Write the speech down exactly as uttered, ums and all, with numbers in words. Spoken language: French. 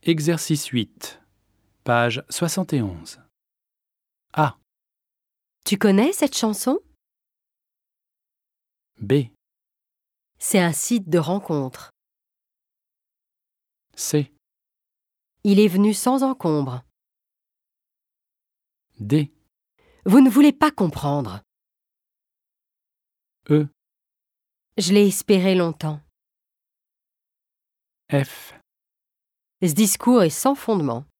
Exercice huit, page soixante et onze. A. Tu connais cette chanson? B. C'est un site de rencontre. C. Il est venu sans encombre. D. Vous ne voulez pas comprendre. E. Je l'ai espéré longtemps. F. Ce discours est sans fondement.